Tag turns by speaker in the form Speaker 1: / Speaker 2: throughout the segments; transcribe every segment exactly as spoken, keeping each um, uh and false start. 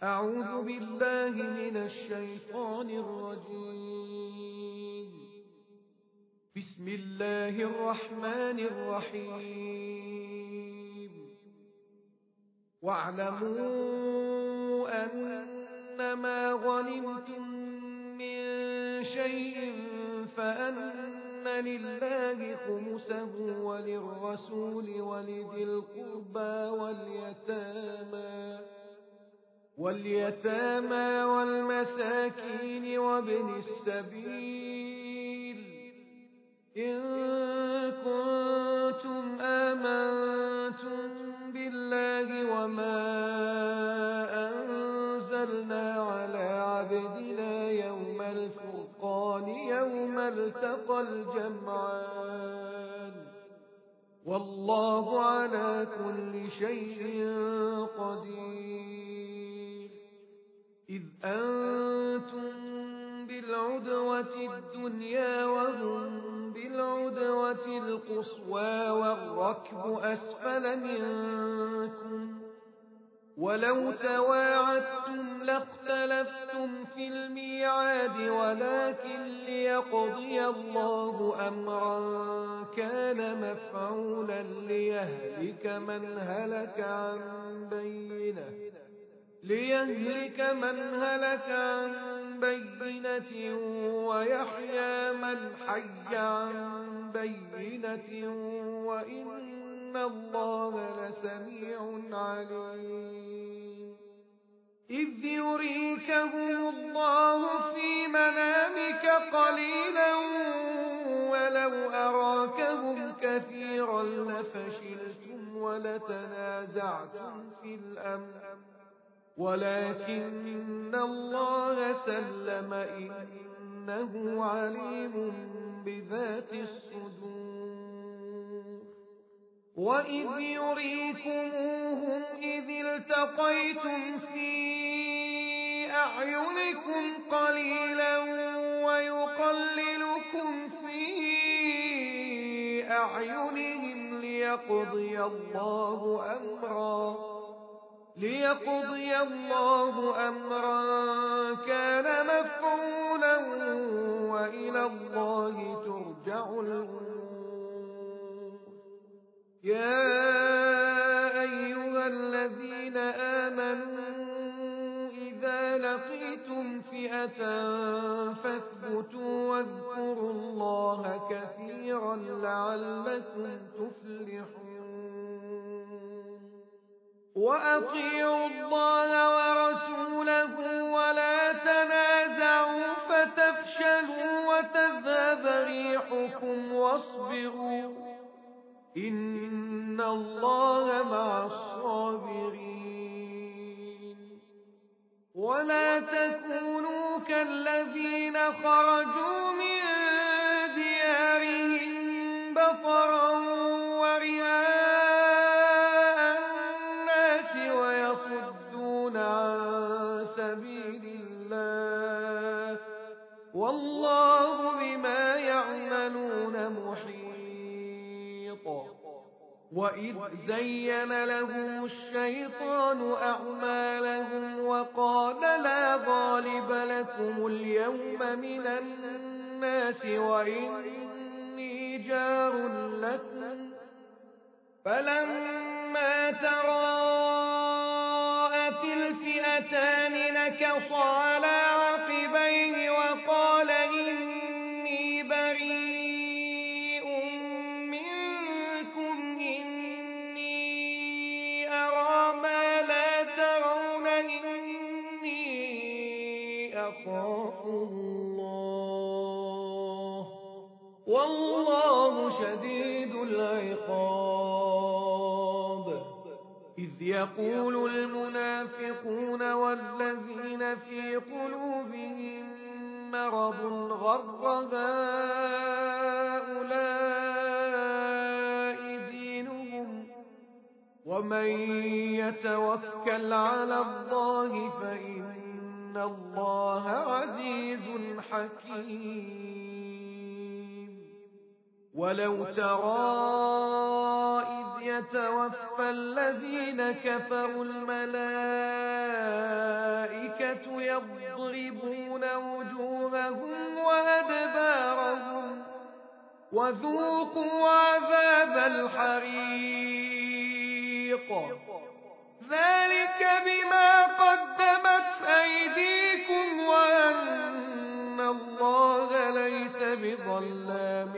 Speaker 1: أعوذ بالله من الشيطان الرجيم. بسم الله الرحمن الرحيم. واعلموا أنما غنمتم من شيء فأن لله خمسه وللرسول ولذي القربى واليتامى واليتامى والمساكين وابن السبيل إن كنتم آمنتم بالله وما أنزلنا على عبدنا يوم الفرقان يوم التقى الجمعان والله على كل شيء قدير. إذ أنتم بالعدوة الدنيا وهم بالعدوة القصوى والركب أسفل منكم ولو تواعدتم لاختلفتم في الميعاد ولكن ليقضي الله أمرا كان مفعولا ليهلك من هلك عن بينه ليهلك من هلك عن بينة ويحيى من حي عن بينة وإن الله لسميع عليم. إذ يريكهم الله في منامك قليلا ولو أراكهم كثيرا لفشلتم ولتنازعتم في الأمر ولكن الله سلم إنه عليم بذات الصدور. وإذ يريكموهم إذ التقيتم في أعينكم قليلا ويقللكم في أعينهم ليقضي الله أمرا ليقضي الله أمرا كان مفعولا وإلى الله ترجع الأمور. يا أيها الذين آمنوا إذا لقيتم فئة فاثبتوا واذكروا الله كثيرا لعلكم تفلحون. وأطيعوا الله ورسوله ولا تنازعوا فتفشلوا وتذهب ريحكم واصبروا إن الله مع الصابرين. ولا تكونوا كالذين خرجوا من ديارهم بطرا ورئاء ويصدون عن سبيل الله والله بما يعملون محيط. وإذ زين لهم الشيطان أعمالهم وقال لا غالب لكم اليوم من الناس وإني جار لكم فلما تراءت الفئتان نكص على عقبيه وقال إني بريء منكم إني أرى ما لا ترون إني أخاف الله والله شديد العقاب. إذ يقول المنافقون والذين في قلوبهم مرض غر هؤلاء دينهم ومن يتوكل على الله فإن الله عزيز حكيم. ولو ترى إذ يتوفى الذين كفروا الملائكة الْمَلَائِكَةُ يَضْرِبُونَ وُجُوهَهُمْ وَأَدْبَارَهُمْ وَذُوقُوا عَذَابَ الْحَرِيقِ ذَلِكَ بِمَا قَدَّمَتْ أَيْدِيكُمْ وَأَنَّ اللَّهَ لَيْسَ بِظَلَّامٍ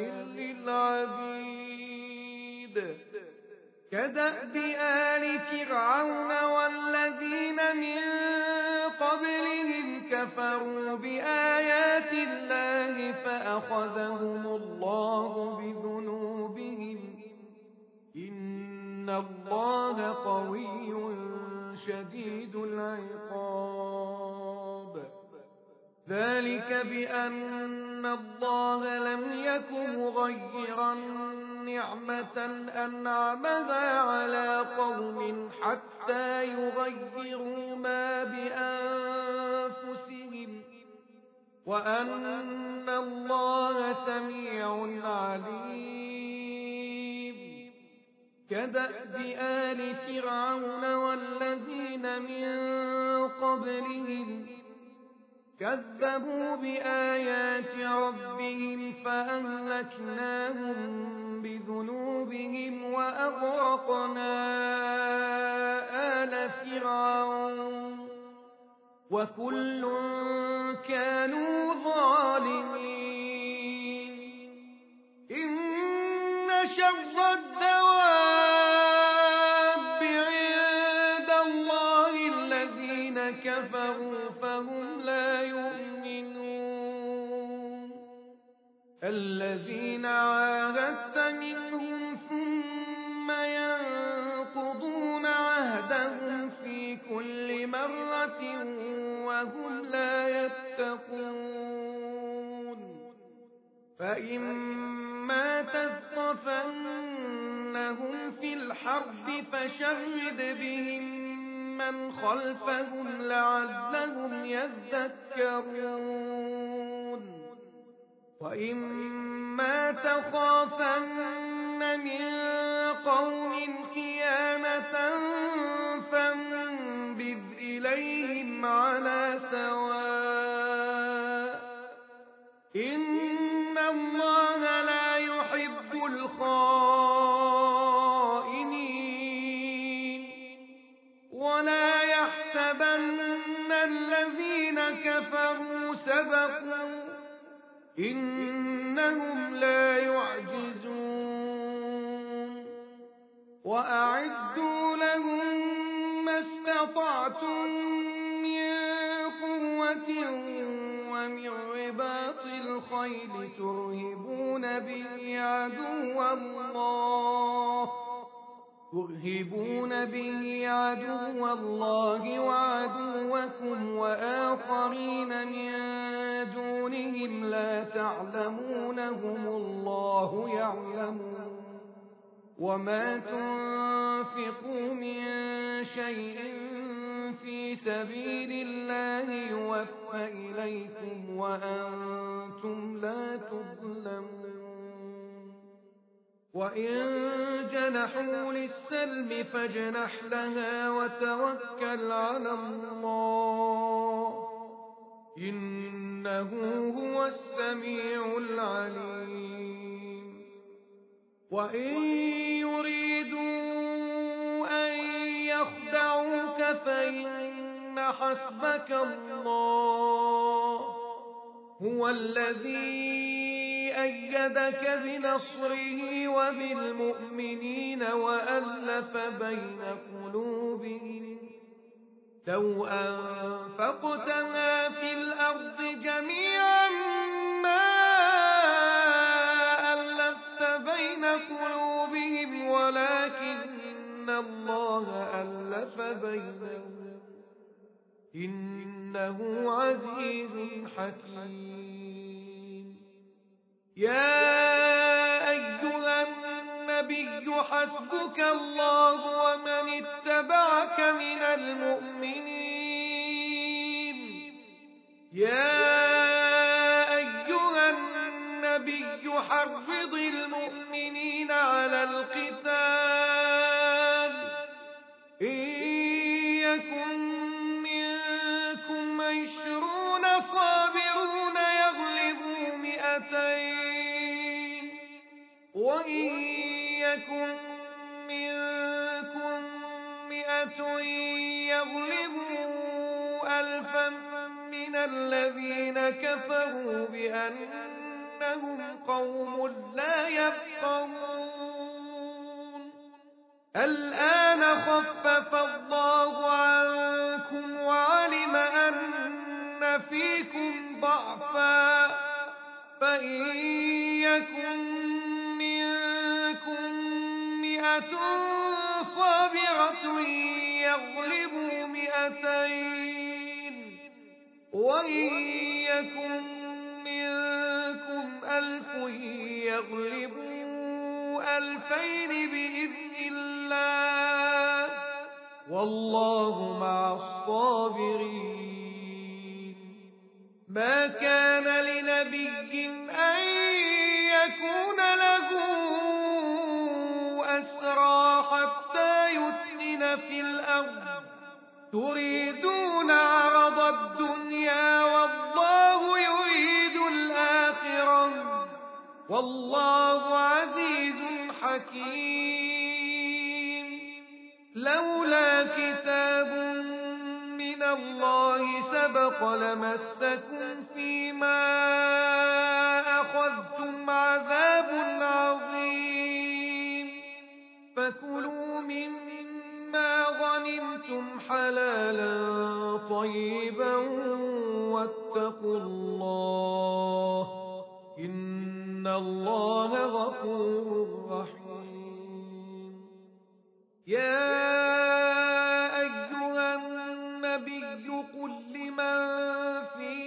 Speaker 1: لِّلْعَبِيدِ كَدَأْبِ آلِ فِرْعَوْنَ وَالَّذِينَ مِن قَبْلِهِمْ كَفَرُوا بِآيَاتِ اللَّهِ فَأَخَذَهُمُ اللَّهُ بِذُنُوبِهِمْ إِنَّ اللَّهَ قَوِيٌّ شَدِيدُ الْعِقَابِ ذَلِكَ بِأَنَّ اللَّهَ لَمْ يَكُ مُغَيِّرًا نِّعْمَةً أَنْعَمَهَا عَلَىٰ قَوْمٍ حَتَّىٰ يُغَيِّرُوا مَا بِأَنفُسِهِمْ وَأَنَّ اللَّهَ سَمِيعٌ عَلِيمٌ كَدَأْبِ آلِ فِرْعَوْنَ وَالَّذِينَ مِن قَبْلِهِمْ كَذَّبُوا بِآيَاتِ رَبِّهِمْ فَأَهْلَكْنَاهُم بِذُنُوبِهِمْ وَأَغْرَقْنَا آلَ فِرْعَوْنَ وَكُلٌّ كَانُوا ظَالِمِينَ إِنَّ شَرَّ الدَّوَابِّ عِندَ اللَّهِ الَّذِينَ كَفَرُوا فَهُمْ لَا يُؤْمِنُونَ الَّذِينَ عَاهَدتَّ مِنْهُمْ ثُمَّ يَنقُضُونَ عَهْدَهُمْ فِي كُلِّ مَرَّةٍ وَهُمْ لَا يَتَّقُونَ فَإِمَّا تَثْقَفَنَّهُمْ فِي الْحَرْبِ فَشَرِّدْ بِهِم مَّنْ خَلْفَهُمْ لَعَلَّهُمْ يَذَّكَّرُونَ وَإِمَّا تَخَافَنَّ مِن قَوْمٍ خِيَانَةً فَانبِذْ إِلَيْهِمْ عَلَىٰ سَوَاءٍ إِنَّ اللَّهَ لَا يُحِبُّ الْخَائِنِينَ وَلَا يَحْسَبَنَّ الَّذِينَ كَفَرُوا سَبَقُوا إِنَّهُمْ لَا يُعْجِزُونَ وَأَعِدُّوا لَهُم مَّا اسْتَطَعْتُم مِّن قُوَّةٍ وَمِن رِّبَاطِ الْخَيْلِ تُرْهِبُونَ بِهِ عَدُوَّ اللَّهِ ترهبون به عدو الله وعدوكم وآخرين من دونهم لا تعلمونهم الله يعلمون وما تنفقوا من شيء في سبيل الله يوفى إليكم وأنتم لا تظلمون وَإِن جَنَحُوا لِلسَّلْمِ فَاجْنَحْ لَهَا وَتَوَكَّلْ عَلَى اللَّهِ إِنَّهُ هُوَ السَّمِيعُ الْعَلِيمُ وَإِن يُرِيدُوا أَن يَخْدَعُوكَ فَإِنَّ حَسْبَكَ اللَّهُ هُوَ الَّذِي أَيَّدَكَ بِنَصْرِهِ وَبِالْمُؤْمِنِينَ وَأَلَّفَ بَيْنَ قُلُوبِهِمْ لَوْ أَنفَقْتَ مَا فِي الْأَرْضِ جَمِيعًا مَّا أَلَّفْتَ بَيْنَ قُلُوبِهِمْ وَلَٰكِنَّ اللَّهَ أَلَّفَ بَيْنَهُمْ إِنَّهُ عَزِيزٌ حَكِيمٌ يَا أَيُّهَا النَّبِيُّ حَسْبُكَ اللَّهُ وَمَنِ اتَّبَعَكَ مِنَ الْمُؤْمِنِينَ يَا أَيُّهَا النَّبِيُّ حَرِّضِ الْمُؤْمِنِينَ عَلَى الْقِتَالِ إِن يَكُن مِّنكُم مَّن ألفا من الذين كفروا بأنهم قوم لا يفقهون الآن خفف الله عنكم وعلم أن فيكم ضعفا فإن يكن منكم مئة صابرة يغلبوا مئتين وإن يكن منكم ألف يغلبوا ألفين بإذن الله والله مع الصابرين ما كان لنبي أن يكون له أسرى حتى يثخن في الأرض تريدون عرض الدنيا والله يريد الآخرة والله عزيز حكيم لولا كتاب من الله سبق لمسكم فيما أخذتم عذاب عظيم فكلوا مما غنمتم حلالا طيبا واتقوا الله إن الله غفور رحيم يا أيها النبي قل لمن في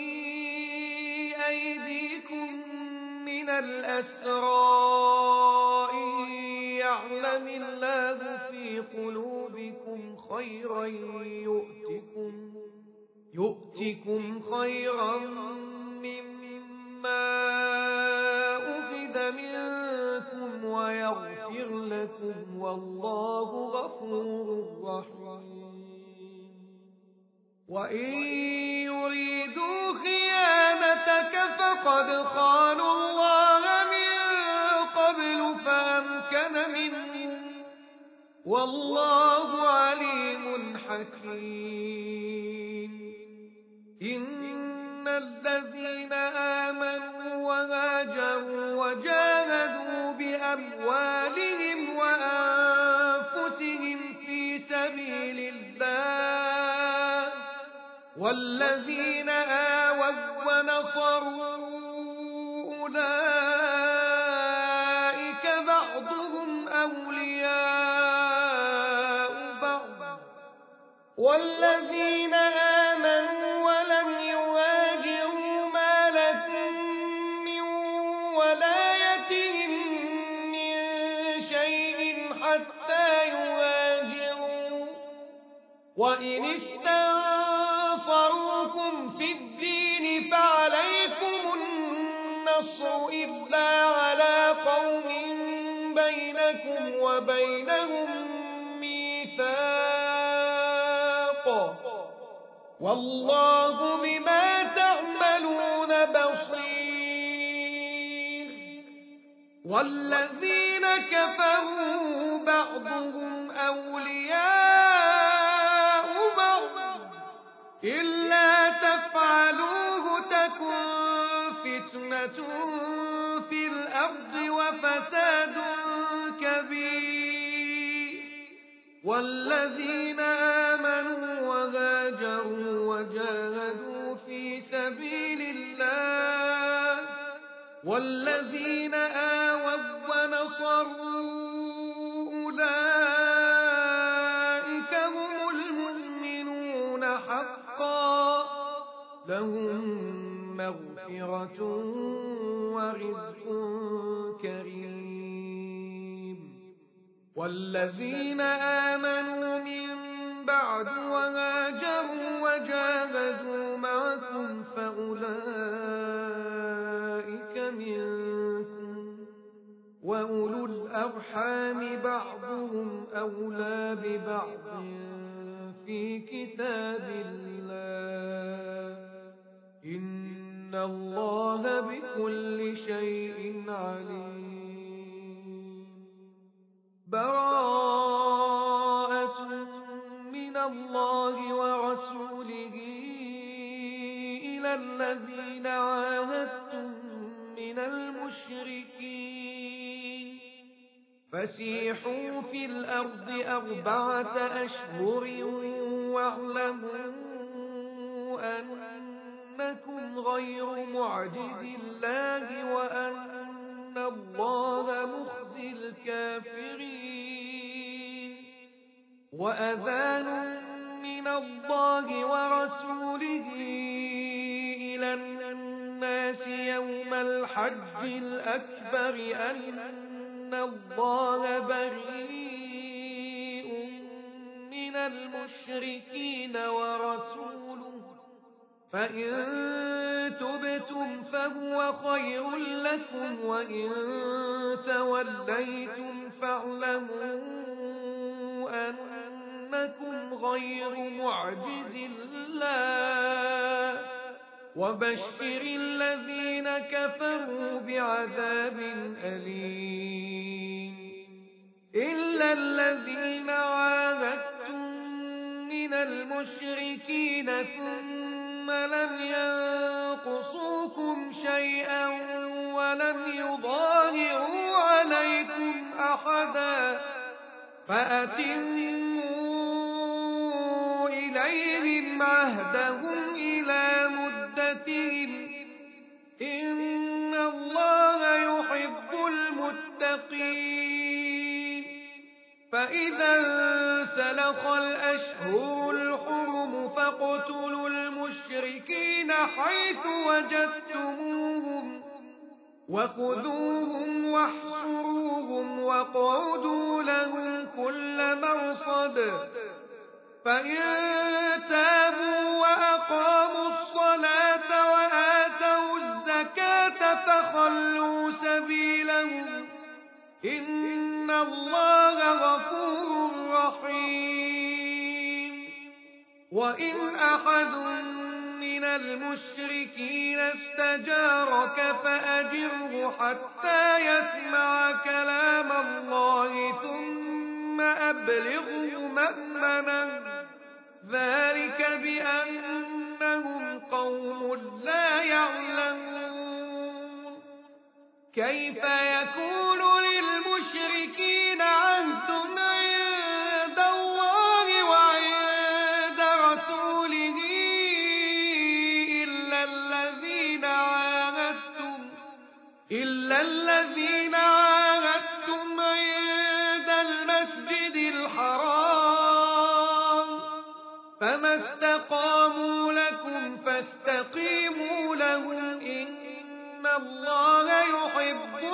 Speaker 1: أيديكم من الأسرى إن يعلم الله في قلوبكم خيرا يؤتكم يؤتكم خيرا مما أخذ منكم ويغفر لكم والله غفور رحيم وإن يريدوا خيانتك فقد خانوا الله من قبل فأمكن منهم والله عليم حكيم إن الذين آمنوا وهاجروا وجاهدوا بأموالهم وأنفسهم في سبيل الله والذين آووا ونصروا أولئك بعضهم أولياء بعض والذين آمنوا ولم يهاجروا ما لكم من ولايتهم من شيء حتى يهاجروا وإن استنصروكم في الدين فعليكم النصر إلا على قوم بينكم وبينهم ميثاق والله بما تعملون بصير والذين كفروا بعضهم أولياء بعض إلا تفعلوه تكن فتنة في الأرض وفساد كبير والذين آمنوا وهاجروا وجاهدوا في سبيل الله والذين آووا ونصروا أولئك هم المؤمنون حقا لهم مغفرة ورزق كريم والذين آمنوا من بعد وهاجروا وجاهدوا معكم فأولئك منكم وأولو الأرحام بعضهم أولى ببعض في كتاب الله إن الله بكل شيء عليم براءة من الله ورسوله إلا الذين عاهدتم من المشركين فسيحوا في الأرض أربعة أشهر واعلموا أنكم غير معجز الله وأن الله مخزي الكافرين وأذان من الله ورسوله إلى الناس يوم الحج الأكبر أن الله بريء من المشركين ورسوله فإن تبتم فهو خير لكم وإن توليتم فاعلموا أنكم غير معجز الله وبشر الذين كفروا بعذاب أليم إلا الذين عاهدتم من المشركين ثم لم ينقصوكم شيئا ولم يظاهروا عليكم أحدا فأتموا إليهم عهدهم إلى مدتهم إن الله يحب المتقين فإذا انسلخ الأشهر الحرم فاقتلوا المشركين حيث وجدتموهم وخذوهم واحصروهم واقعدوا لهم كل مرصد فإن تابوا وأقاموا الصلاة وآتوا الزكاة فخلوا سبيلهم إن الله غفور رحيم وإن أحد من المشركين استجارك فأجره حتى يسمع كلام الله ثم أبلغه مأمنه ذلك بأنهم قوم لا يعلمون كيف يكون للمشركين عهد عند الله وعند رسوله إلا الذين عاهدتم إلا الذين عاهدتم عند المسجد الحرام فما استقاموا لكم فاستقيموا لهم إن الله يحب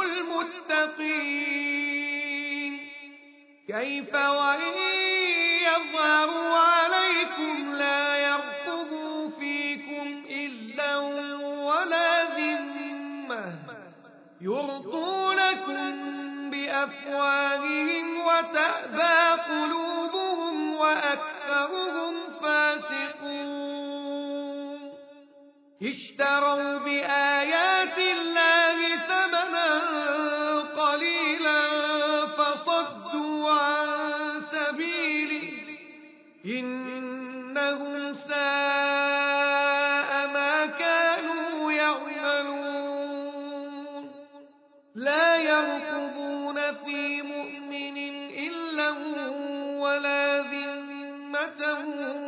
Speaker 1: المتقين كيف وإن يظهروا عليكم لا يرقبوا فيكم إلا ولا ذمة يرضونكم بأفواههم وتأبى قلوبهم وأكثرهم فاسقون اشتروا بآيات الله ثمنا قليلا فصدوا عن سبيله إنهم ساء ما كانوا يعملون لا يرقبون في مؤمن إلا ولا ذمة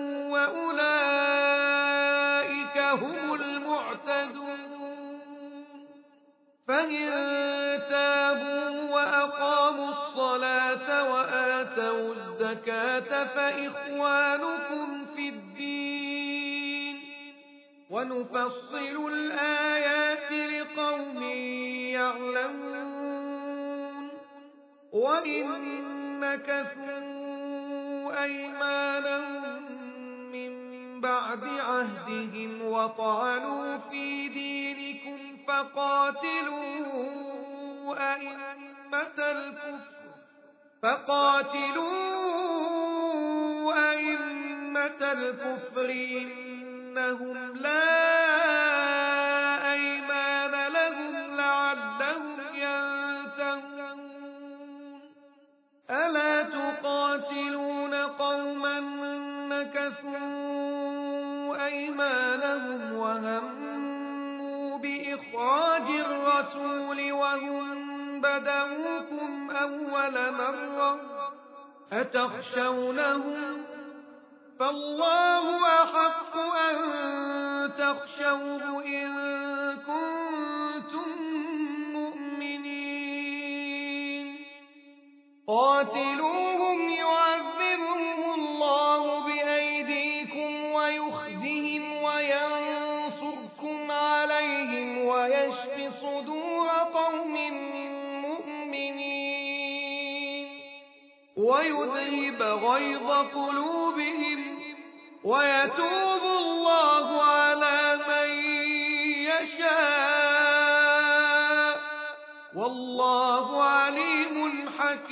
Speaker 1: وأولئك هم المعتدون فإن تابوا وأقاموا الصلاة وآتوا الزكاة فإخوانكم في الدين ونفصل الآيات لقوم يعلمون وإن نكثوا أيمانهم من بعد عهدهم وطعنوا في دينكم فقاتلوا أئمة الكفر فقاتلوا أئمة الكفر إنهم لا أيمان لهم لعلهم ينتهون ألا تقاتلون قوما نكثوا أيمانهم وهموا بإخراج الرسول وهم بدأوكم أول مرة أتخشونهم فالله أحق أن تخشوه إن كنتم مؤمنين قاتلوهم يعذبهم الله بأيديكم ويخزهم وينصركم عليهم ويشف صدور قوم مؤمنين ويذهب غيظ قلوبهم ويتوب الله على من يشاء والله عليم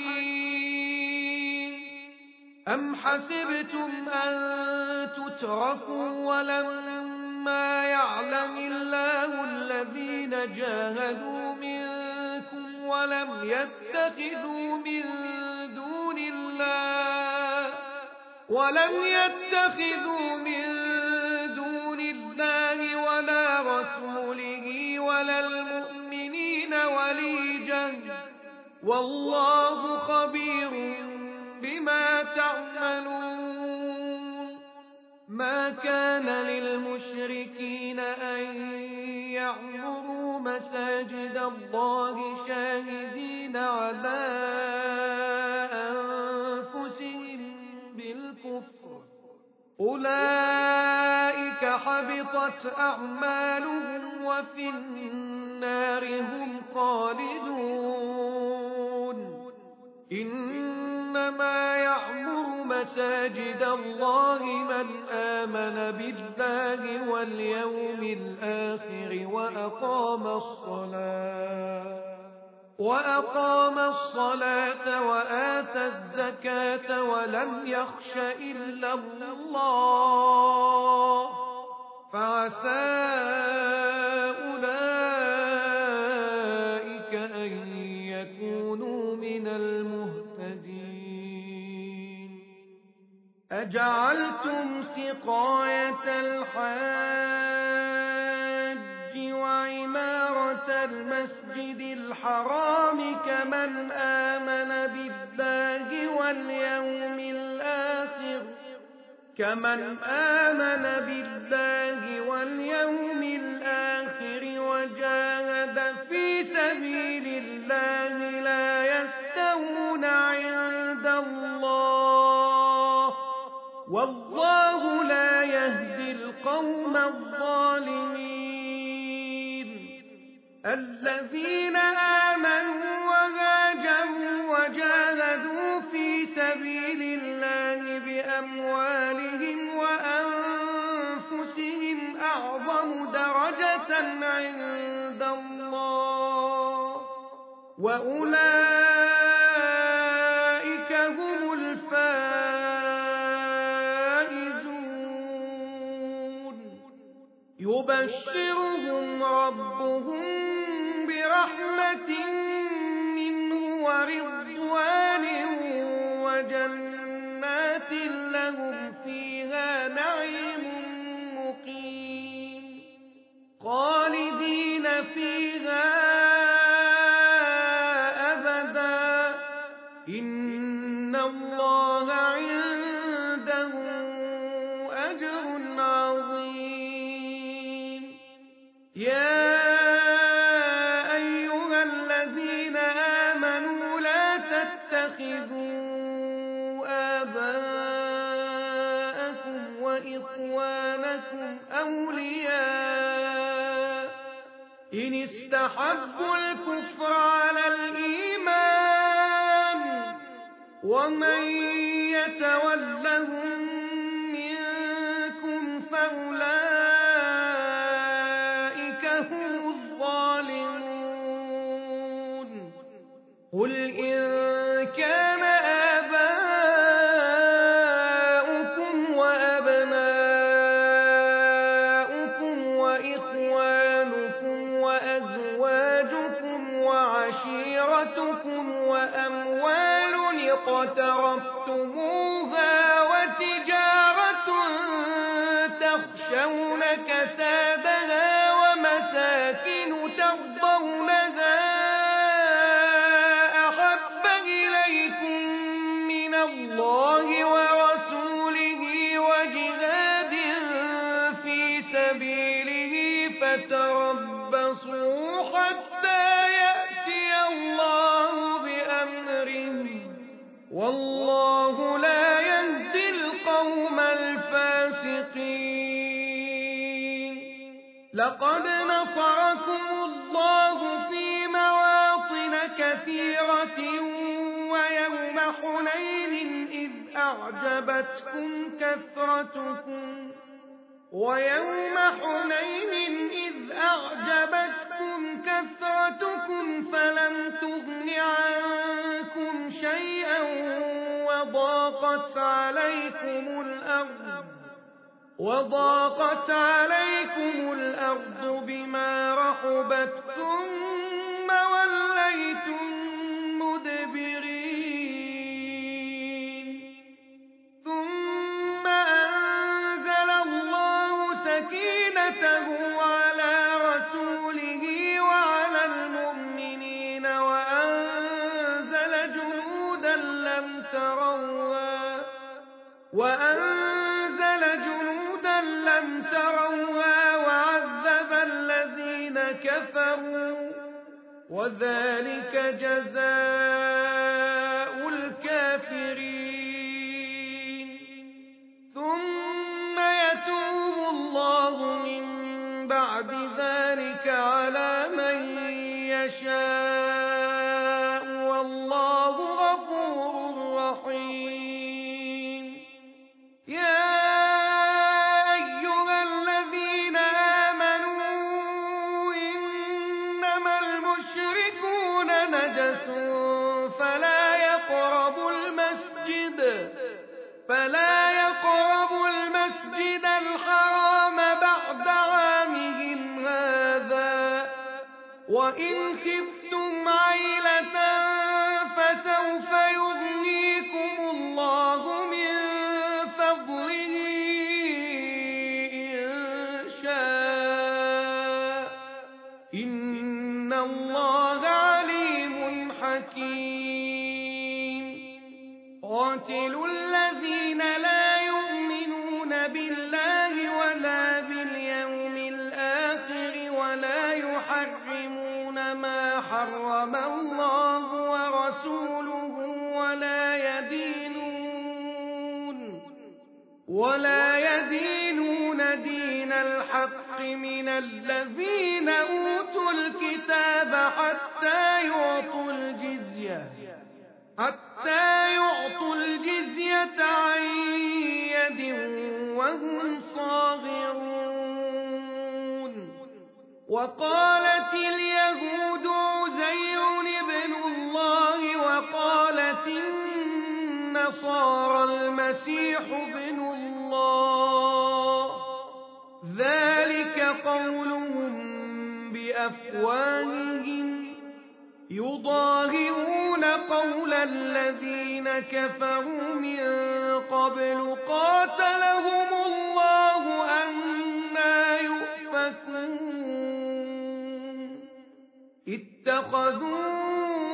Speaker 1: حكيم أم حسبتم أن تتركوا ولما يعلم الله الذين جاهدوا منكم ولم يتخذوا من دون الله ولم يتخذوا من دون الله ولا رسوله ولا المؤمنين وليجا والله خبير بما تعملون ما كان للمشركين أن يعمروا مساجد الله شاهدين على أنفسهم بالكفر أولئك حبطت أعمالهم وفي النار هم خالدون إنما يعمر مساجد الله من آمن بالله واليوم الآخر وأقام الصلاة وأقام الصلاة وآتى الزكاة ولم يخش إلا الله فعسى أولئك أن يكونوا من المهتدين أجعلتم سقاية الحاج وعمارة المسجد الحرام كمن آمن بالله واليوم الآخر كمن آمن بالله واليوم الآخر وجاهد في سبيل الله لا يستوون عند الله والله لا يهدي القوم الظالمين الذين آمنوا وهاجروا وجاهدوا في سبيل الله بأموالهم وأنفسهم أعظم درجة عند الله وأولئك هم الفائزون يبشرهم ربهم برحمة منه ورضوان وجنات لهم فيها نعيم مقيم خالدين فيها أبدا إن الله عنده أجر عظيم يا أيها الذين آمنوا لا تتخذوا آباءكم وإخوانكم أولياء إن استحبوا الكفر على الإيمان ومن يتولهم منكم فأولئك هم الظالمون قل إن كان آباؤكم وأبناؤكم وإخوانكم وأزواجكم وعشيرتكم وأموال اقترفتموها وتجارة تخشون تخشون كسادها ومساكن ترضونها أحب إليكم من الله ورسوله وجهاد في سبيله فتربصوا حتى يأتي الله بأمره والله لا يهدي القوم الفاسقين. لقد نصركم الله في مواطن كثيرة ويوم حنين إذ أعجبتكم كثرتكم ويوم حنين إذ أعجبتكم كثرتكم فلم تغن عنكم شيئا وضاقت عليكم الأرض وضاقت عليكم الأرض بما رحبت ثم وليتم مدبرين ثم أنزل الله سكينته على رسوله وعلى المؤمنين وأنزل جنودا لم تروها وأنزل جنودا لم تروها وعذب الذين كفروا وذلك جزاء الكافرين. ثم يتوب الله من بعد ذلك على من يشاء والله غفور رحيم. يا أيها الذين آمنوا إنما المشركون نجس فلا يقربوا المسجد فلا يقربوا المسجد الحرام بعد عامهم هذا وإن خفتم عيلة فسوف يغنيكم الله من فضله إن شاء إن الله عليم حكيم. قاتلوا الذين لا يؤمنون بالله ولا باليوم الآخر ولا يحرمون ما حرم الله ورسوله ولا يدينون ولا يدينون دين الحق من الذين أوتوا الكتاب حتى يعطوا الجزية حتى يعطوا الجزية عن يد وهم صاغرون. وقالت اليهود عزير ابن الله وقالت النصارى المسيح ابن الله ذلك قولهم بأفواههم يضاهئون قول الذين كفروا من قبل قاتلهم الله أنى يؤفكون. اتخذوا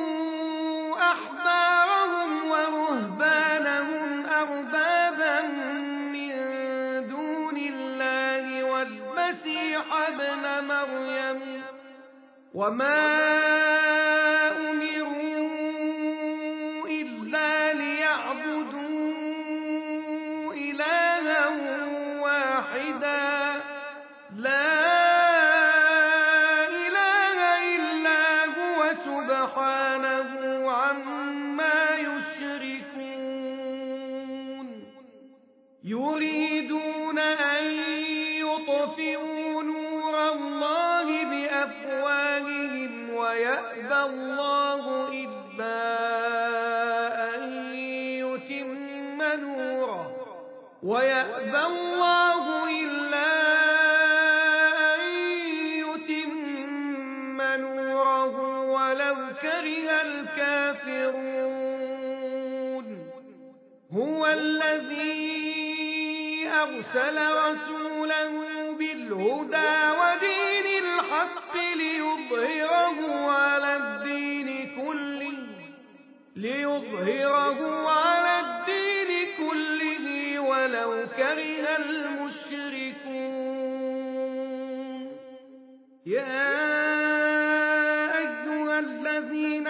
Speaker 1: أحبارهم ورهبانهم أربابا من دون الله والمسيح ابن مريم وما أمروا إلا ليعبدوا إلها واحدا لا إله إلا هو سبحانه عما يشركون. يريدون أن يطفئوا نور الله بأفواههم ويأبى الله إلا أن يتم نوره ويأبى الله إلا أن يتم نوره ولو كره الكافرون. هو الذي أرسل رسوله بالهدى ودين الحق ليظهره على الدين كله ليظهره على الدين كله ولو كره المشركون يا أيها الذين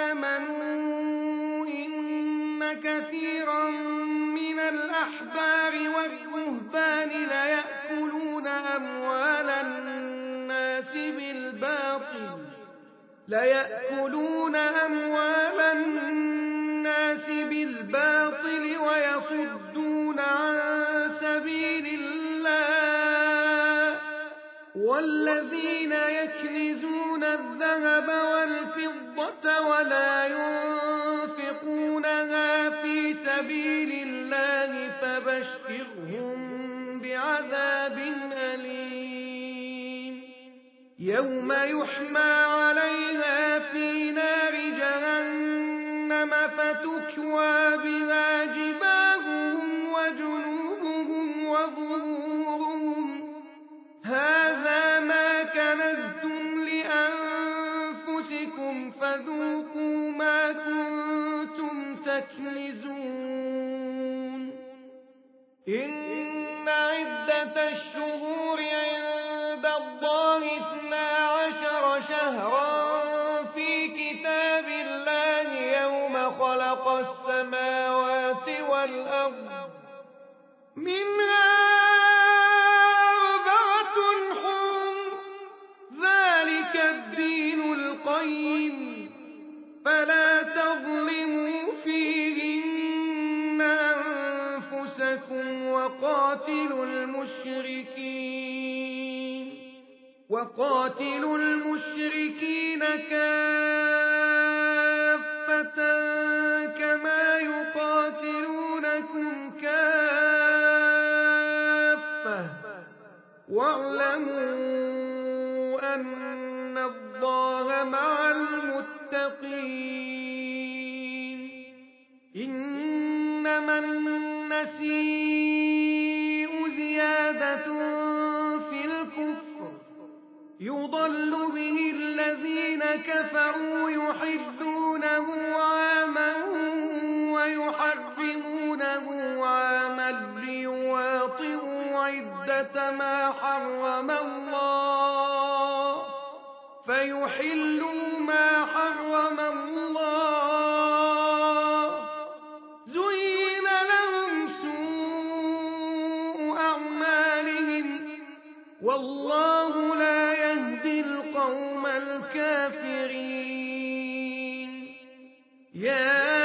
Speaker 1: آمنوا إن كثيرا من الأحبار والرهبان ليأكلون أموال الناس بالباطل ليأكلون أموال الناس بالباطل ويصدون عن سبيل الله والذين يكنزون الذهب والفضة ولا ينفقونها في سبيل الله فبشرهم بعذاب أليم يوم يحمى عليها في نار جهنم فتكوى بها جباههم وجنوبهم وظهورهم هذا ما كنزتم لأنفسكم فذوقوا ما كنتم تكنزون إن عدة الشهور عند الله اثنا عشر شهرا في كتاب الله يوم خلق السماوات والأرض منها أربعة حرم ذلك الدين القيم فلا تظلموا فيهن أنفسكم وقاتلوا المشركين وقاتلوا المشركين كافة كما يقاتلونكم كافة واعلموا أن الله مع المتقين إنما النسيء زيادة في الكفر يضل به الذين كفروا يحلونه عاما ويحرمونه عاما ليواطئوا عدة ما حرم الله فيحلوا ما حرم الله زين لهم سوء أعمالهم والله لا يهدي القوم الكافرين يا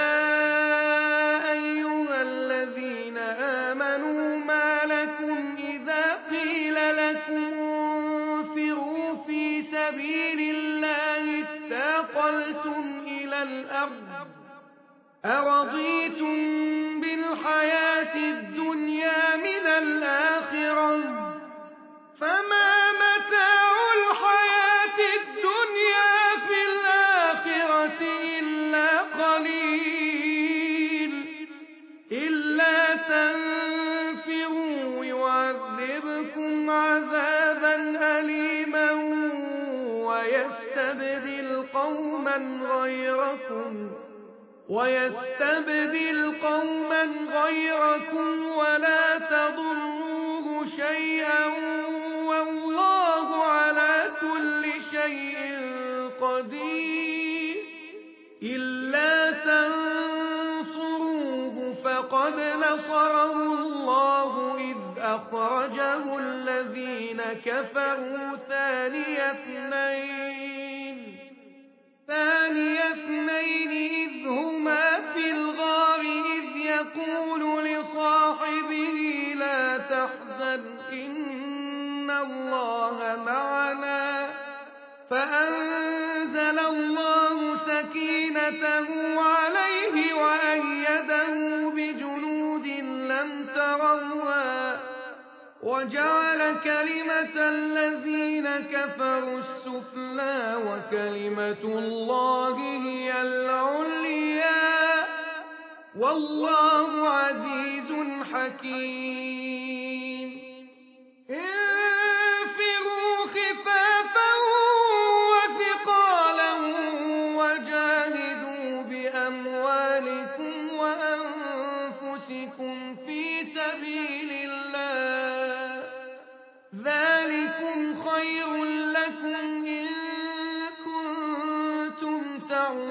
Speaker 1: أيها الذين آمنوا ما لكم إذا قيل لكم انفروا في سبيل الله اثاقلتم إلى الأرض أرضيتم بالحياة الدنيا من الآخرة فما متاع الحياة الدنيا في الآخرة إلا قليل إلا تنفروا يعذبكم عذابا أليما ويستبدل قوما غيركم ويستبدل قوما غيركم ولا تضروه شيئا والله على كل شيء قدير إلا تنصروه فقد نصره الله إذ أخرجه الذين كفروا ثاني اثنين ثاني اثنين إذ هما في الغار إذ يقول لصاحبه لا تحزن إن الله معنا فأنزل الله سكينته عليه وأيده بجنود لم تروها وجعل كلمة الذين كفروا السفلى وكلمة الله هي العليا والله عزيز حكيم ذلكم خير لكم إن كنتم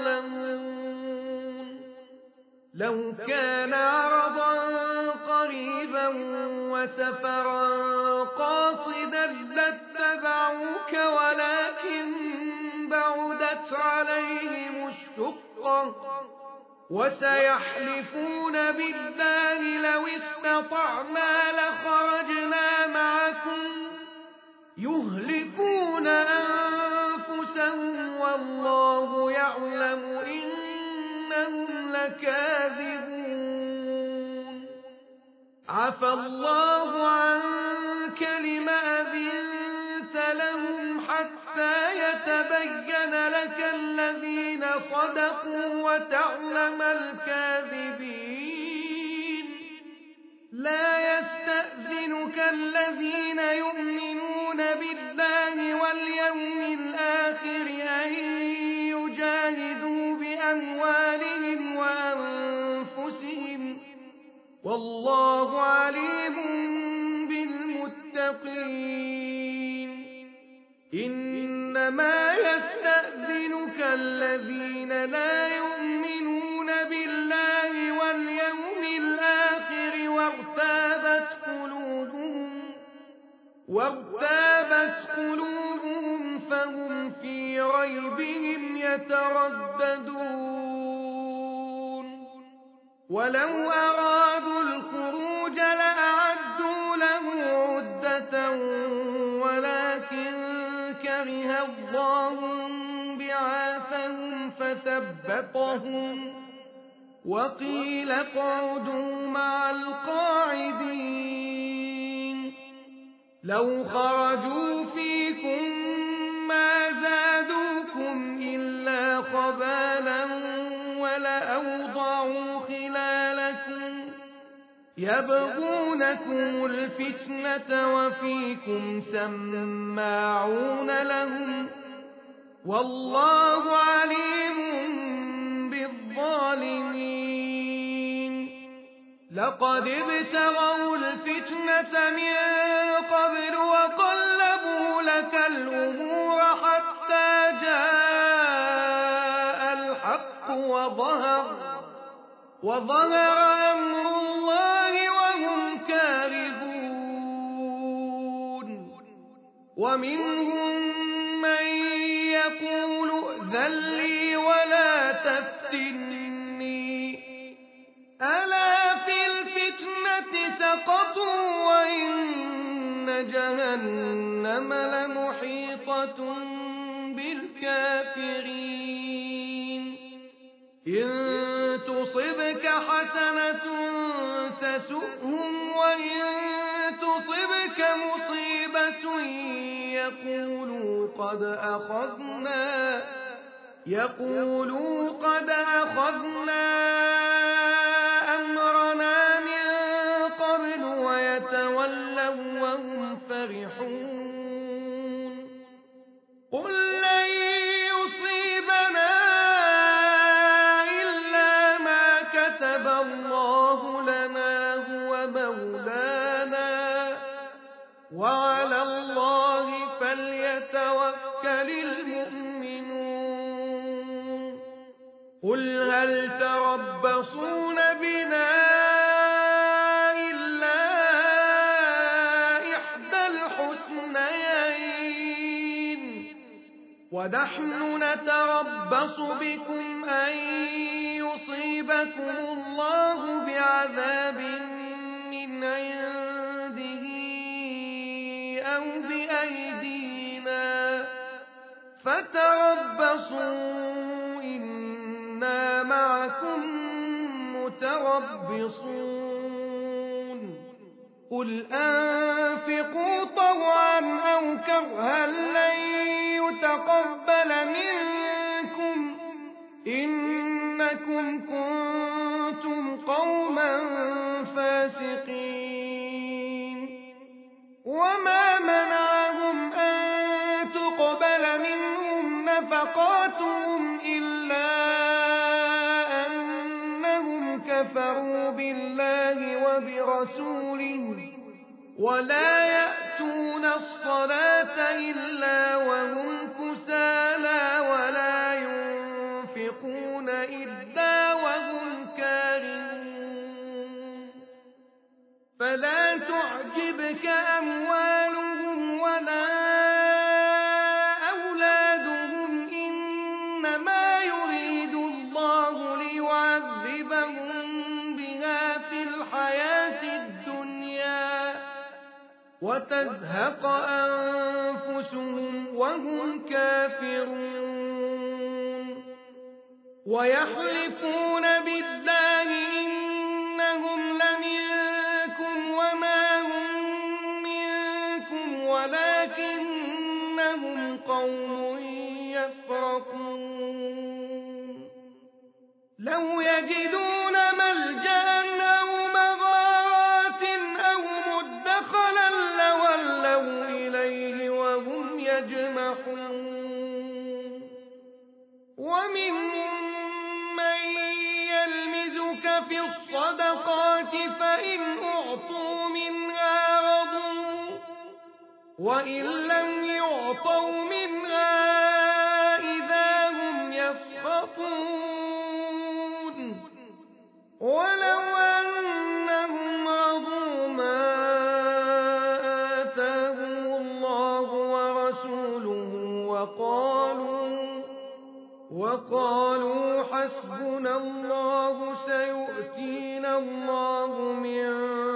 Speaker 1: تعلمون لو كان عرضا قريبا وسفرا قاصدا لاتبعوك ولكن بعدت عليهم الشقة وسيحلفون بالله لو استطعنا لخرجنا معكم يهلكون أنفسهم والله يعلم إنهم لكاذبون عفى الله عنك لم أذنت لهم حتى يتبين لك الذين صدقوا وتعلم الكاذبين لا يستأذنك الذين يؤمنون بالله واليوم الآخر أن يجاهدوا بأموالهم وأنفسهم والله عليم بالمتقين إنما يستأذنك الذين لا يؤمنون بالله واليوم الآخر وارتابت قلوبهم, وارتابت قلوبهم فهم في ريبهم يترددون ولو أرادوا الخروج لأعدوا له عدة ولكن كره الله بعاثهم فثبطهم وقيل اقعدوا مع القاعدين لو خرجوا فيكم ما زادوكم إلا خبالا ولأوضعوا خلالكم يبغونكم الفتنة وفيكم سماعون لهم والله عليم بالظالمين لقد ابتغوا الفتنة من قبل وقلبوا لك الأمور حتى جاء الحق وظهر وظهر أمر الله وهم كارهون ومنهم من يقول ائذن لي ولا تفتني ألا في الفتنة سقطوا وإن جهنم لمحيطة بالكافرين إن تصبك حسنة تسؤهم وإن تصبك مصيبة يقولوا قد أخذنا يقولوا قد أخذنا أمرنا من قبل ويتولوا وهم فرحون قل لن يصيبنا إلا ما كتب الله لنا هو مولانا وعلى الله فليتوكل المؤمنون قل هل تربصون بنا إلا إحدى الحسنيين ونحن نتربص بكم أن يصيبكم الله بعذاب من عنده أو بأيدينا فتربصوا إنا معكم متربصون قل أنفقوا طوعا أو كرها لن يتقبل منكم إنكم كنتم قوما فاسقين وما منعهم أن تقبل منهم نفقاتهم إلا أنهم كفروا بالله وبرسوله ولا يأتون يأتون الصلاة إلا وهم كسالى ولا ينفقون إلا وهم كارهون فلا تعجبك أموالهم ولا أولادهم إنما يريد الله ليعذبهم بها في الحياة الدنيا وتزهق أنفسهم وهم كافرون ويحلفون بالله إنهم لمنكم وما هم منكم ولكنهم قوم يفرقون لو يجدون ملجأ أو مغارات أو مدخلا لولوا إليه وهم يجمحون ومنهم من يلمزك في الصدقات فإن أعطوا منها رضوا وإن لم يعطوا منها إذا هم يسخطون ولو أنهم رضوا ما آتاهم الله ورسوله وقالوا وقالوا حسبنا الله سيؤتينا الله من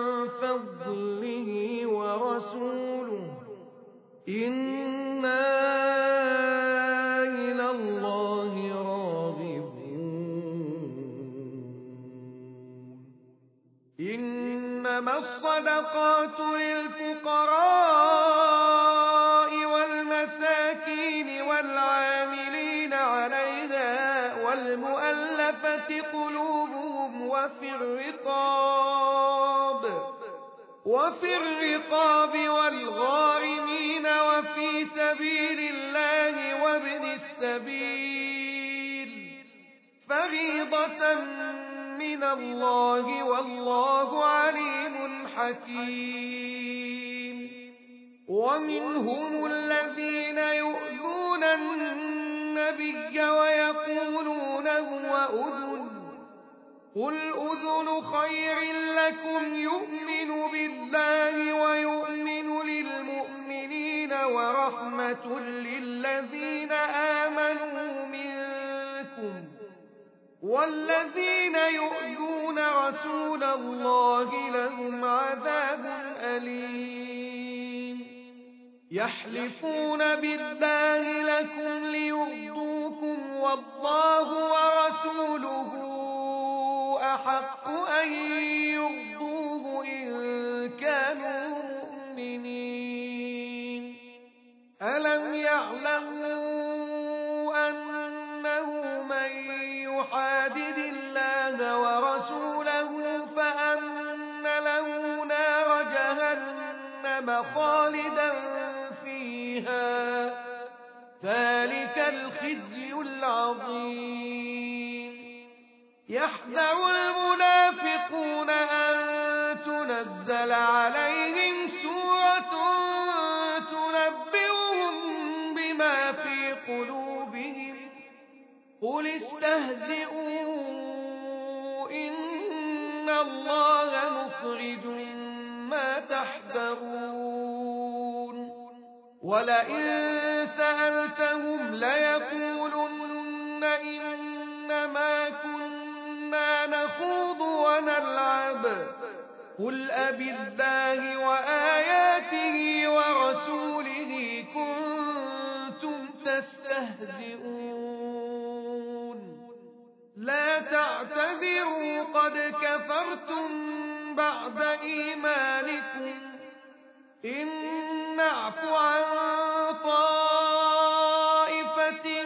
Speaker 1: فضله ورسوله إنا إلى الله راغبون إنما الصدقات للفقراء والمساكين والعاملين عليها والمؤلفة قلوبهم وفي الرقاب وفي الرقاب والغارمين وفي سبيل الله وابن السبيل فريضة من الله والله عليم حكيم ومنهم الذين يؤذون النبي ويقولون هو أذن قل أذن خير لكم يؤمن بالله ويؤمن للمؤمنين ورحمة للذين آمنوا منكم والذين يؤذون رسول الله لهم عذاب أليم يحلفون بالله لكم ليرضوكم والله ورسوله أحق أن يرضوه إن كانوا مؤمنين ألم يعلموا أنه من يحادد الله ورسوله فأن له نار جهنم خالدا فيها ذلك الخزي العظيم يحذر المنافقون أن تنزل عليهم سورة تنبئهم بما في قلوبهم قل استهزئوا إن الله مخرج ما تحذرون ولئن سألتهم ليقولن إنما كنا نخوض ونلعب قل أبالله وآياته ورسوله كنتم تستهزئون لا تعتذروا قد كفرتم بعد إيمانكم إن نعف عن طائفة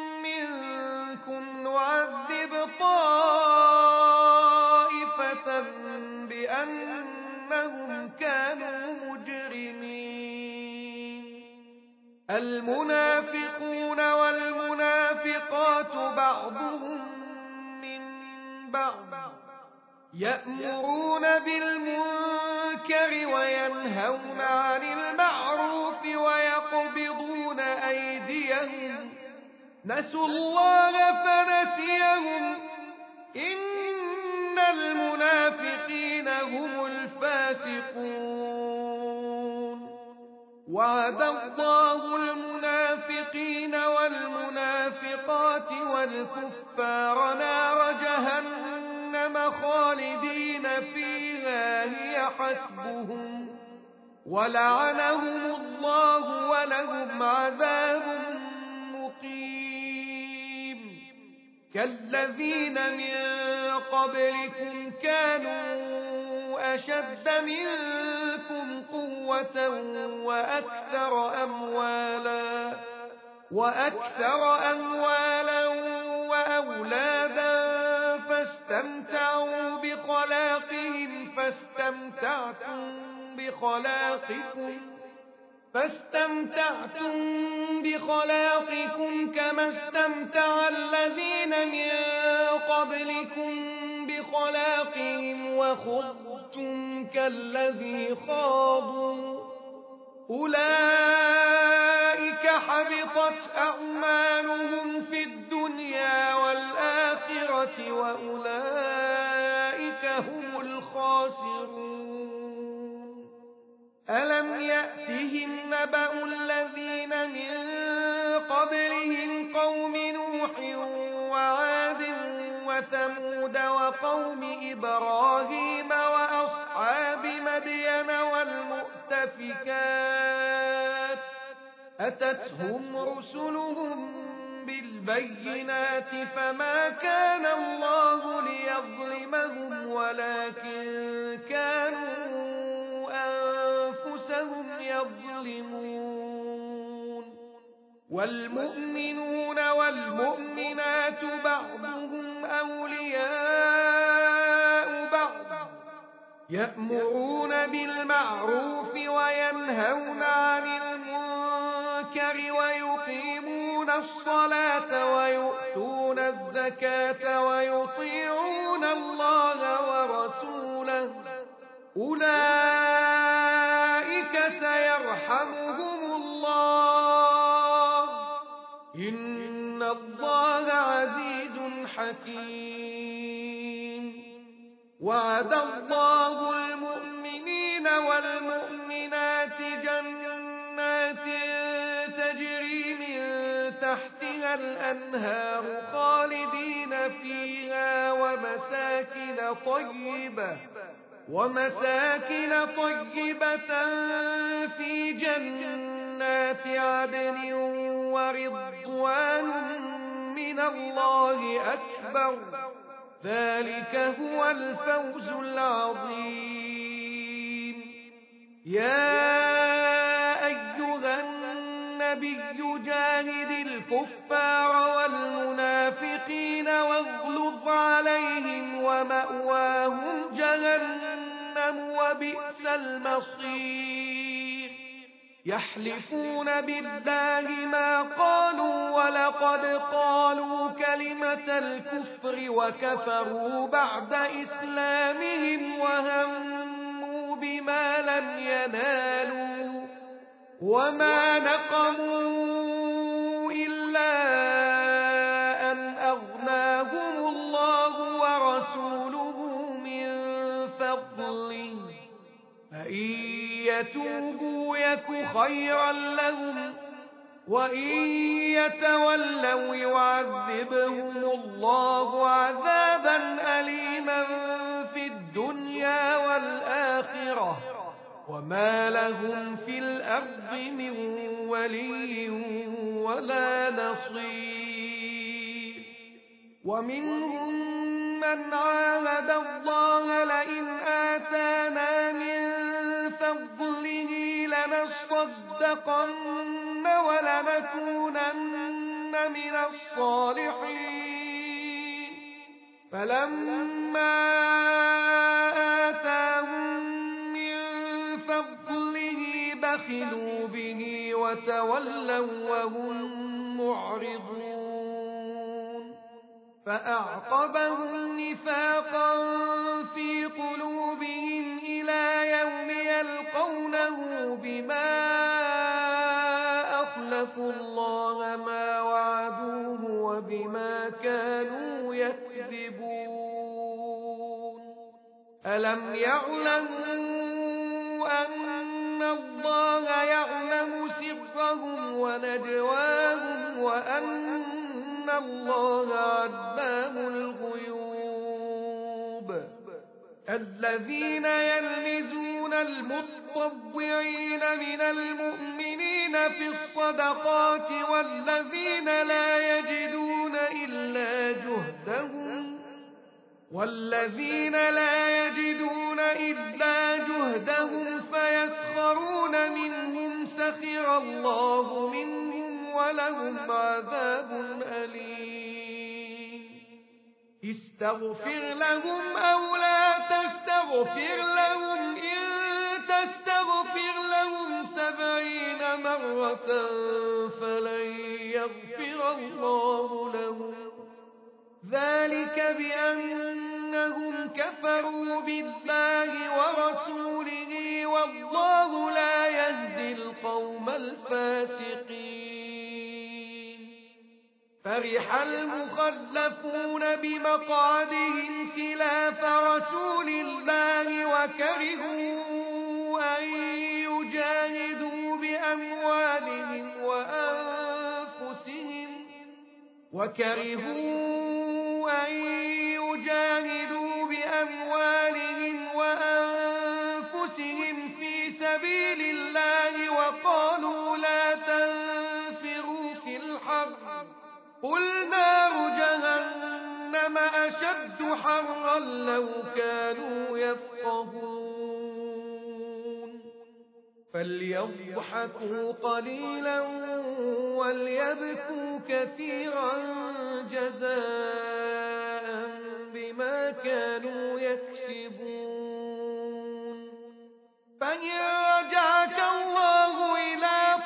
Speaker 1: منكم نعذب طائفة بأنهم كانوا مجرمين المنافقون والمنافقات بعضهم من بعض يأمرون بالمنكر المنكر وينهون عن المعروف ويقبضون أيديهم نسوا الله فنسيهم إن المنافقين هم الفاسقون وعد الله المنافقين والمنافقات والكفار نار جهنم خالدين فيها هي حسبهم ولعنهم الله ولهم عذاب مقيم كالذين من قبلكم كانوا أشد منكم قوة وأكثر أموالا وأكثر أموالا وأولادا فاستمتعوا بخلاقهم فاستمتعتم بخلاقكم فاستمتعتم بخلاقكم كما استمتع الذين من قبلكم بخلاقهم وخضتم كالذي خاضوا أولئك حبطت أعمالهم في الدنيا والآخرة وأولئك هم الخاسرون ألم يأتهم نبأ الذين من قبلهم قوم نوح وعاد وثمود وقوم إبراهيم وأصحاب مدين والمؤتفكات أتتهم رسلهم بالبينات فما كان الله ليظلمهم ولكن كانوا أنفسهم يظلمون والمؤمنون والمؤمنات بعضهم أولياء بعض يأمرون بالمعروف وينهون عن المنكر ويقيمون الصلاة ويؤتون الزكاة ويطيعون الله ورسوله أولئك سيرحمهم الله إن الله عزيز حكيم وعد الله المؤمنين والمؤمنات جنات تجري من تحتها الأنهار خالدين فيها ومساكن طيبة ومساكن طيبة في جنات عدن ورضوان من الله أكبر ذلك هو الفوز العظيم يا أيها النبي جاهد الكفار والمنافقين واغلظ عليهم ومأواهم جهنم وبئس المصير يحلفون بالله ما قالوا ولقد قالوا كلمة الكفر وكفروا بعد إسلامهم وهموا بما لم ينالوا وما نقموا إلا أن أغناهم الله ورسوله من فضله فإن يتوبوا يك خيرا لهم وإن يتولوا يعذبهم الله عذابا أليما في الدنيا والآخرة وما لهم في الأرض من ولي ولا نصير ومنهم من عاهد الله لئن آتانا من فضله لنصدقن ولنكونن من الصالحين فلما آتاهم من فضله بخلوا به وتولوا وهم معرضون فأعقبهم نفاقا في قلوبهم إلى يوم كذبوا بما أخلفوا الله ما وعدوه وبما كانوا يكذبون ألم يعلموا أن الله يعلم سرهم ونجواهم وأن الله علام الغيوب الذين يلمزون المطوعين من المؤمنين في الصدقات والذين لا يجدون إلا جهدهم والذين لا يجدون إلا جهدهم فيسخرون منهم سخر الله منهم ولهم عذاب أليم استغفر لهم أو لا تستغفر لهم إن تستغفر لهم سبعين مرة فلن يغفر الله لهم ذلك بأنهم كفروا بالله ورسوله والله لا يهدي القوم الفاسقين فرح المخلفون بمقعدهم خلاف رسول الله وكرهوا أن يجاهدوا بأموالهم وأنفسهم وكرهوا أن يجاهدوا بأموالهم وأنفسهم في سبيل الله وقالوا لا تنفروا في الحر قل نار جهنم أشد حرا لو كانوا يفقهون فليضحكوا قليلا وليبكوا كثيرا جزاء بما كانوا يكسبون فإن رجعك الله إلى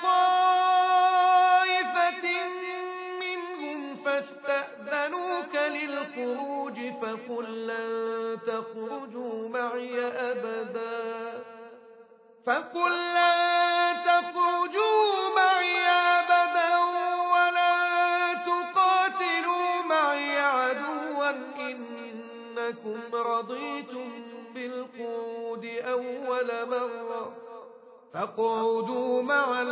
Speaker 1: طائفة منهم فاستأذنوك للخروج فقل لن تخرجوا معي أبدا فقل لن تخرجوا معي أبدا ولن تقاتلوا معي عدوا إنكم رضيتم بالقعود أول مرة فاقعدوا مع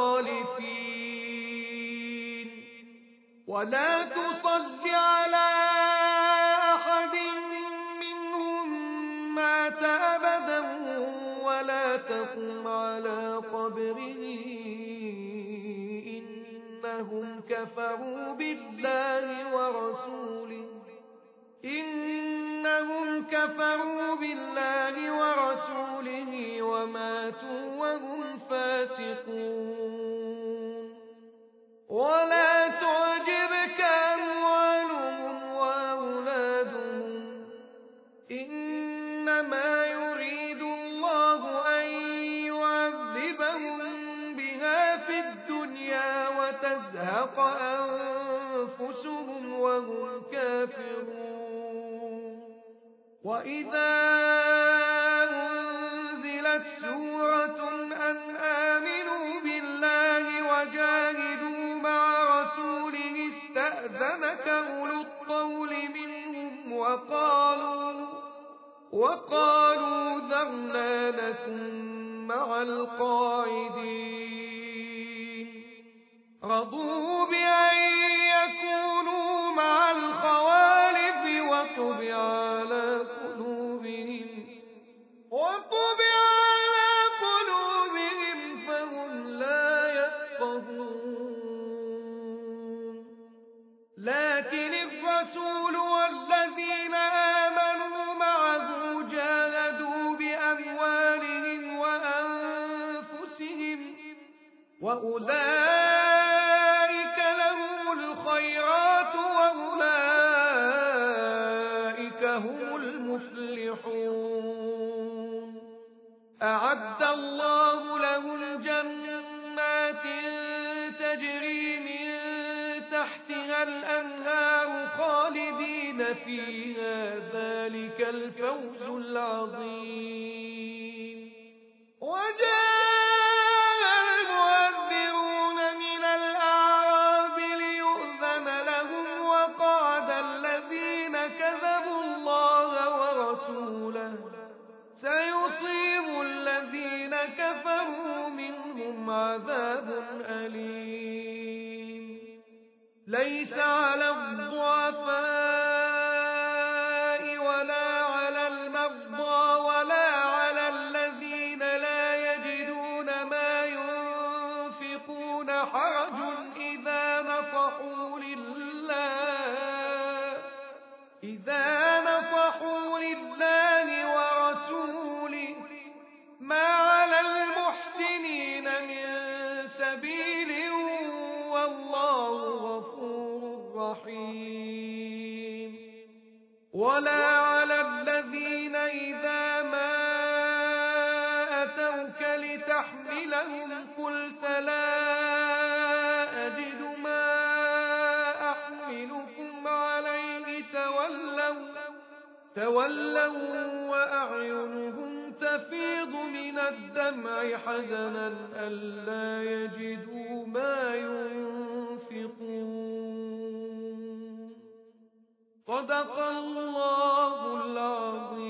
Speaker 1: الخالفين ولا تصل على أحد منهم مات أبدا ولا تقم على قبره إنهم كفروا بالله ورسوله إنهم كفروا بالله ورسوله وماتوا وهم فاسقون ولا تعجبك أموالهم وأولادهم إنما يريد الله أن يعذبهم بها في الدنيا وتزهق أنفسهم وهم كافرون وإذا أنزلت سورة أن آمنوا بالله وجاهدوا مع رسوله استأذنك أولو الطول منهم وقالوا وقالوا ذرنا لكم مع القاعدين رضوا بأن يكونوا مع الخوالف وطبع على قلوبهم وطبع على قلوبهم فهم لا يفقهون لكن الرسول والذين آمنوا معه جاهدوا بأموالهم وأنفسهم وأولئك لهم الخيرات وأولئك هم المفلحون أعد الله لهم جنات تجري من تحتها الأنهار خالدين فيها ذلك الفوز العظيم وجاء ليس على الضعفاء ولا على المرضى ولا على الذين لا يجدون ما ينفقون حرج إذا نصحوا لله إذا نصحوا لله ورسوله ما على المحسنين من سبيل والله غفور رحيم ولا على الذين إذا ما أتوك لتحملهم قلت لا أجد ما أحملكم عليه تولوا تولوا وأعينهم تفيض من الدمع حزنا ألا يجدوا ما ينفقون صدق الله العظيم.